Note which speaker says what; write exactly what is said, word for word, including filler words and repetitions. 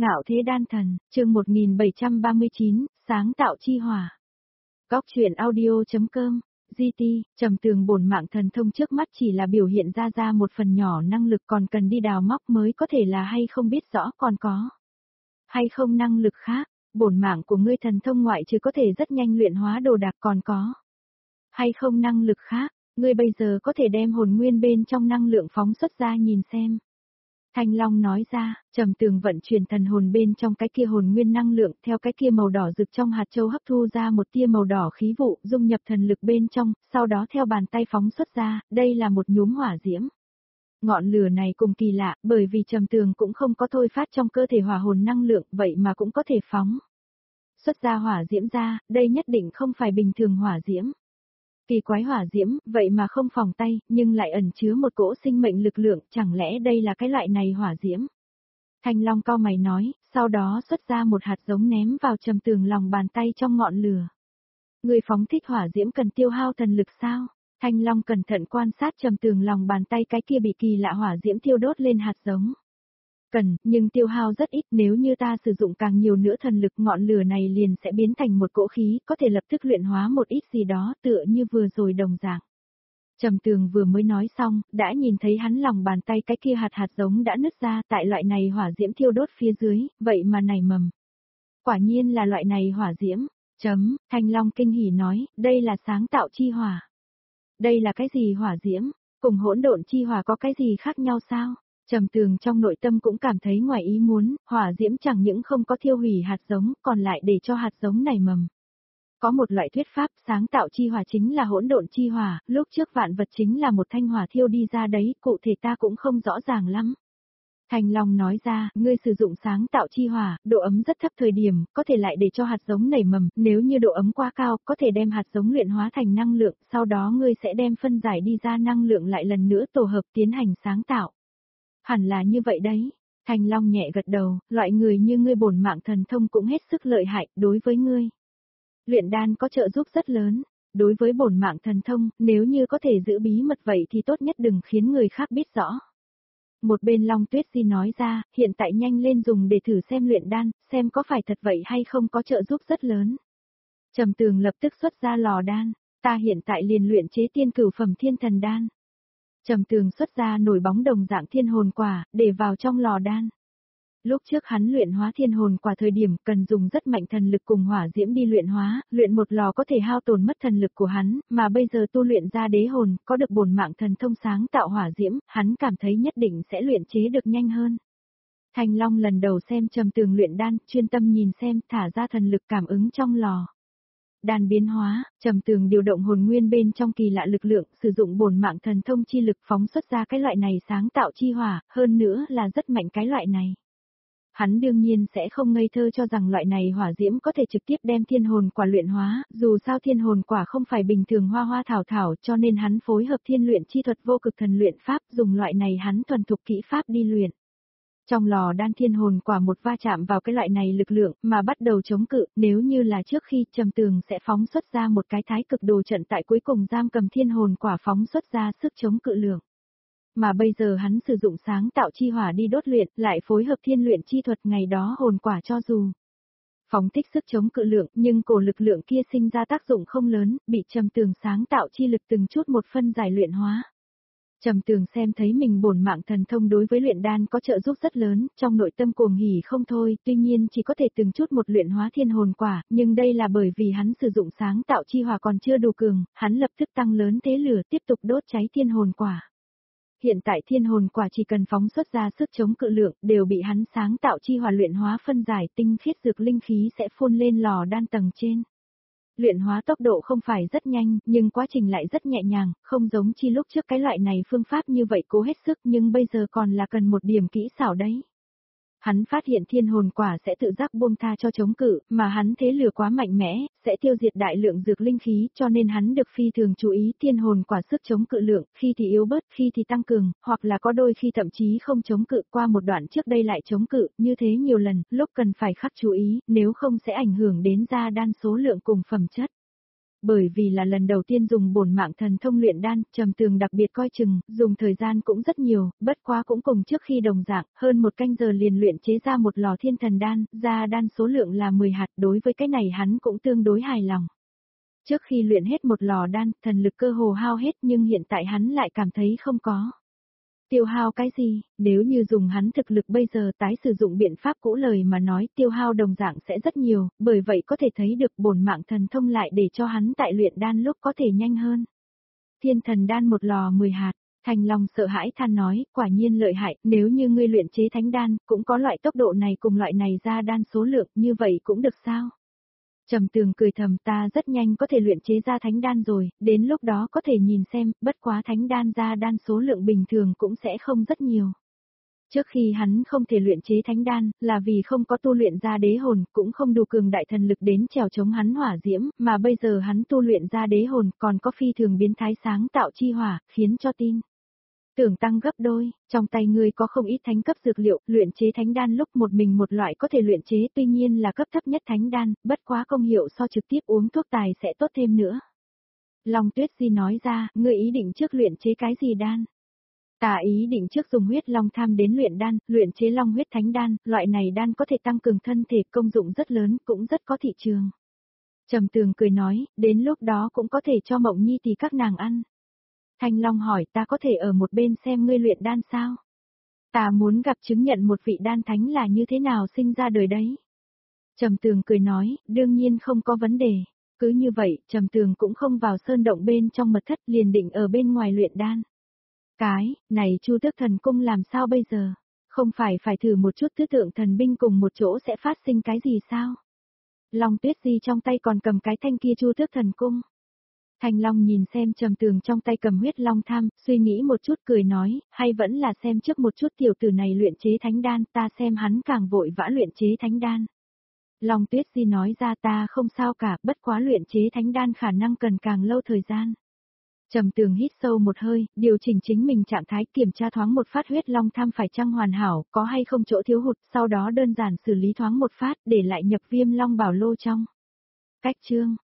Speaker 1: Ngạo thế đan thần, chương một nghìn bảy trăm ba mươi chín, sáng tạo chi hỏa. Góc truyện audio.com, giê tê, Trầm Tường bổn mạng thần thông trước mắt chỉ là biểu hiện ra ra một phần nhỏ năng lực, còn cần đi đào móc mới có thể là hay không biết rõ còn có. Hay không năng lực khác, bổn mạng của ngươi thần thông ngoại trừ có thể rất nhanh luyện hóa đồ đạc còn có. Hay không năng lực khác, ngươi bây giờ có thể đem hồn nguyên bên trong năng lượng phóng xuất ra nhìn xem. Thanh Long nói ra, Trầm Tường vận chuyển thần hồn bên trong cái kia hồn nguyên năng lượng, theo cái kia màu đỏ rực trong hạt châu hấp thu ra một tia màu đỏ khí vụ, dung nhập thần lực bên trong, sau đó theo bàn tay phóng xuất ra, đây là một nhúm hỏa diễm. Ngọn lửa này cùng kỳ lạ, bởi vì Trầm Tường cũng không có thôi phát trong cơ thể hỏa hồn năng lượng, vậy mà cũng có thể phóng xuất ra hỏa diễm ra, đây nhất định không phải bình thường hỏa diễm. Kỳ quái hỏa diễm, vậy mà không phòng tay, nhưng lại ẩn chứa một cỗ sinh mệnh lực lượng, chẳng lẽ đây là cái loại này hỏa diễm? Thanh Long cau mày nói, sau đó xuất ra một hạt giống ném vào Trầm Tường lòng bàn tay trong ngọn lửa. Người phóng thích hỏa diễm cần tiêu hao thần lực sao? Thanh Long cẩn thận quan sát Trầm Tường lòng bàn tay cái kia bị kỳ lạ hỏa diễm thiêu đốt lên hạt giống. Cần, nhưng tiêu hao rất ít, nếu như ta sử dụng càng nhiều nữa thần lực, ngọn lửa này liền sẽ biến thành một cỗ khí, có thể lập tức luyện hóa một ít gì đó, tựa như vừa rồi đồng dạng. Trầm Tường vừa mới nói xong, đã nhìn thấy hắn lòng bàn tay cái kia hạt hạt giống đã nứt ra, tại loại này hỏa diễm thiêu đốt phía dưới, vậy mà nảy mầm. Quả nhiên là loại này hỏa diễm. Chấm, Thanh Long kinh hỉ nói, đây là sáng tạo chi hỏa. Đây là cái gì hỏa diễm? Cùng hỗn độn chi hỏa có cái gì khác nhau sao? Trầm Tường trong nội tâm cũng cảm thấy ngoài ý muốn, hỏa diễm chẳng những không có thiêu hủy hạt giống, còn lại để cho hạt giống nảy mầm. Có một loại thuyết pháp, sáng tạo chi hỏa chính là hỗn độn chi hỏa, lúc trước vạn vật chính là một thanh hỏa thiêu đi ra đấy, cụ thể ta cũng không rõ ràng lắm. Thanh Long nói ra, ngươi sử dụng sáng tạo chi hỏa, độ ấm rất thấp thời điểm, có thể lại để cho hạt giống nảy mầm, nếu như độ ấm quá cao, có thể đem hạt giống luyện hóa thành năng lượng, sau đó ngươi sẽ đem phân giải đi ra năng lượng lại lần nữa tổ hợp tiến hành sáng tạo. Hẳn là như vậy đấy. Thanh Long nhẹ gật đầu, loại người như ngươi bổn mạng thần thông cũng hết sức lợi hại, đối với ngươi. Luyện đan có trợ giúp rất lớn, đối với bổn mạng thần thông, nếu như có thể giữ bí mật vậy thì tốt nhất đừng khiến người khác biết rõ. Một bên Long Tuyết Di nói ra, hiện tại nhanh lên dùng để thử xem luyện đan, xem có phải thật vậy hay không có trợ giúp rất lớn. Trầm Tường lập tức xuất ra lò đan, ta hiện tại liền luyện chế tiên cửu phẩm thiên thần đan. Trầm Tường xuất ra nổi bóng đồng dạng thiên hồn quả, để vào trong lò đan. Lúc trước hắn luyện hóa thiên hồn quả thời điểm cần dùng rất mạnh thần lực cùng hỏa diễm đi luyện hóa, luyện một lò có thể hao tổn mất thần lực của hắn, mà bây giờ tu luyện ra đế hồn, có được bổn mạng thần thông sáng tạo hỏa diễm, hắn cảm thấy nhất định sẽ luyện chế được nhanh hơn. Thanh Long lần đầu xem Trầm Tường luyện đan, chuyên tâm nhìn xem, thả ra thần lực cảm ứng trong lò. Đan biến hóa, Trầm Tường điều động hồn nguyên bên trong kỳ lạ lực lượng, sử dụng bổn mạng thần thông chi lực phóng xuất ra cái loại này sáng tạo chi hỏa, hơn nữa là rất mạnh cái loại này. Hắn đương nhiên sẽ không ngây thơ cho rằng loại này hỏa diễm có thể trực tiếp đem thiên hồn quả luyện hóa, dù sao thiên hồn quả không phải bình thường hoa hoa thảo thảo, cho nên hắn phối hợp thiên luyện chi thuật vô cực thần luyện pháp, dùng loại này hắn thuần thục kỹ pháp đi luyện. Trong lò đan thiên hồn quả một va chạm vào cái loại này lực lượng mà bắt đầu chống cự, nếu như là trước khi Trầm Tường sẽ phóng xuất ra một cái thái cực đồ trận tại cuối cùng giam cầm thiên hồn quả phóng xuất ra sức chống cự lượng. Mà bây giờ hắn sử dụng sáng tạo chi hỏa đi đốt luyện, lại phối hợp thiên luyện chi thuật ngày đó hồn quả cho dù phóng thích sức chống cự lượng, nhưng cổ lực lượng kia sinh ra tác dụng không lớn, bị Trầm Tường sáng tạo chi lực từng chút một phân giải luyện hóa. Trầm Tường xem thấy mình bổn mạng thần thông đối với luyện đan có trợ giúp rất lớn, trong nội tâm cuồng hỉ không thôi, tuy nhiên chỉ có thể từng chút một luyện hóa thiên hồn quả, nhưng đây là bởi vì hắn sử dụng sáng tạo chi hỏa còn chưa đủ cường, hắn lập tức tăng lớn thế lửa tiếp tục đốt cháy thiên hồn quả. Hiện tại thiên hồn quả chỉ cần phóng xuất ra sức chống cự lượng, đều bị hắn sáng tạo chi hỏa luyện hóa phân giải, tinh khiết dược linh khí sẽ phun lên lò đan tầng trên. Luyện hóa tốc độ không phải rất nhanh, nhưng quá trình lại rất nhẹ nhàng, không giống chi lúc trước cái loại này phương pháp như vậy cố hết sức, nhưng bây giờ còn là cần một điểm kỹ xảo đấy. Hắn phát hiện thiên hồn quả sẽ tự giác buông tha cho chống cự, mà hắn thế lửa quá mạnh mẽ, sẽ tiêu diệt đại lượng dược linh khí, cho nên hắn được phi thường chú ý thiên hồn quả sức chống cự lượng, khi thì yếu bớt, khi thì tăng cường, hoặc là có đôi khi thậm chí không chống cự, qua một đoạn trước đây lại chống cự, như thế nhiều lần, lúc cần phải khắc chú ý, nếu không sẽ ảnh hưởng đến ra đan số lượng cùng phẩm chất. bởi vì là lần đầu tiên dùng bổn mạng thần thông luyện đan, Trầm Tường đặc biệt coi chừng, dùng thời gian cũng rất nhiều, bất quá cũng cùng trước khi đồng dạng, hơn một canh giờ liền luyện chế ra một lò thiên thần đan, ra đan số lượng là mười hạt, đối với cái này hắn cũng tương đối hài lòng. Trước khi luyện hết một lò đan, thần lực cơ hồ hao hết nhưng hiện tại hắn lại cảm thấy không có. Tiêu hao cái gì, nếu như dùng hắn thực lực bây giờ tái sử dụng biện pháp cũ lời mà nói tiêu hao đồng dạng sẽ rất nhiều, bởi vậy có thể thấy được bổn mạng thần thông lại để cho hắn tại luyện đan lúc có thể nhanh hơn. Thiên thần đan một lò mười hạt, Thanh Long sợ hãi than nói, quả nhiên lợi hại, nếu như ngươi luyện chế thánh đan, cũng có loại tốc độ này cùng loại này ra đan số lượng, như vậy cũng được sao? Trầm Tường cười thầm, ta rất nhanh có thể luyện chế ra thánh đan rồi, đến lúc đó có thể nhìn xem, bất quá thánh đan ra đan số lượng bình thường cũng sẽ không rất nhiều. Trước khi hắn không thể luyện chế thánh đan, là vì không có tu luyện ra đế hồn, cũng không đủ cường đại thần lực đến trèo chống hắn hỏa diễm, mà bây giờ hắn tu luyện ra đế hồn, còn có phi thường biến thái sáng tạo chi hỏa, khiến cho tin tưởng tăng gấp đôi, trong tay ngươi có không ít thánh cấp dược liệu, luyện chế thánh đan lúc một mình một loại có thể luyện chế tuy nhiên là cấp thấp nhất thánh đan, bất quá công hiệu so trực tiếp uống thuốc tài sẽ tốt thêm nữa. Long Tuyết Di nói ra, ngươi ý định trước luyện chế cái gì đan? Ta ý định trước dùng huyết long tham đến luyện đan, luyện chế long huyết thánh đan, loại này đan có thể tăng cường thân thể, công dụng rất lớn, cũng rất có thị trường. Trầm Tường cười nói, đến lúc đó cũng có thể cho Mộng Nhi tỷ các nàng ăn. Thanh Long hỏi, ta có thể ở một bên xem ngươi luyện đan sao? Ta muốn gặp chứng nhận một vị đan thánh là như thế nào sinh ra đời đấy. Trầm Tường cười nói, đương nhiên không có vấn đề. Cứ như vậy, Trầm Tường cũng không vào sơn động bên trong mật thất, liền định ở bên ngoài luyện đan. Cái, này Chu Tước Thần Cung làm sao bây giờ? Không phải phải thử một chút tứ tượng thần binh cùng một chỗ sẽ phát sinh cái gì sao? Long Tuyết Di trong tay còn cầm cái thanh kia Chu Tước Thần Cung. Thanh Long nhìn xem Trầm Tường trong tay cầm huyết long tham, suy nghĩ một chút cười nói, hay vẫn là xem trước một chút tiểu tử này luyện chế thánh đan, ta xem hắn càng vội vã luyện chế thánh đan. Long Tuyết Di nói ra, ta không sao cả, bất quá luyện chế thánh đan khả năng cần càng lâu thời gian. Trầm Tường hít sâu một hơi, điều chỉnh chính mình trạng thái, kiểm tra thoáng một phát huyết long tham phải chăng hoàn hảo, có hay không chỗ thiếu hụt, sau đó đơn giản xử lý thoáng một phát, để lại nhập viêm long bảo lô trong. Cách chương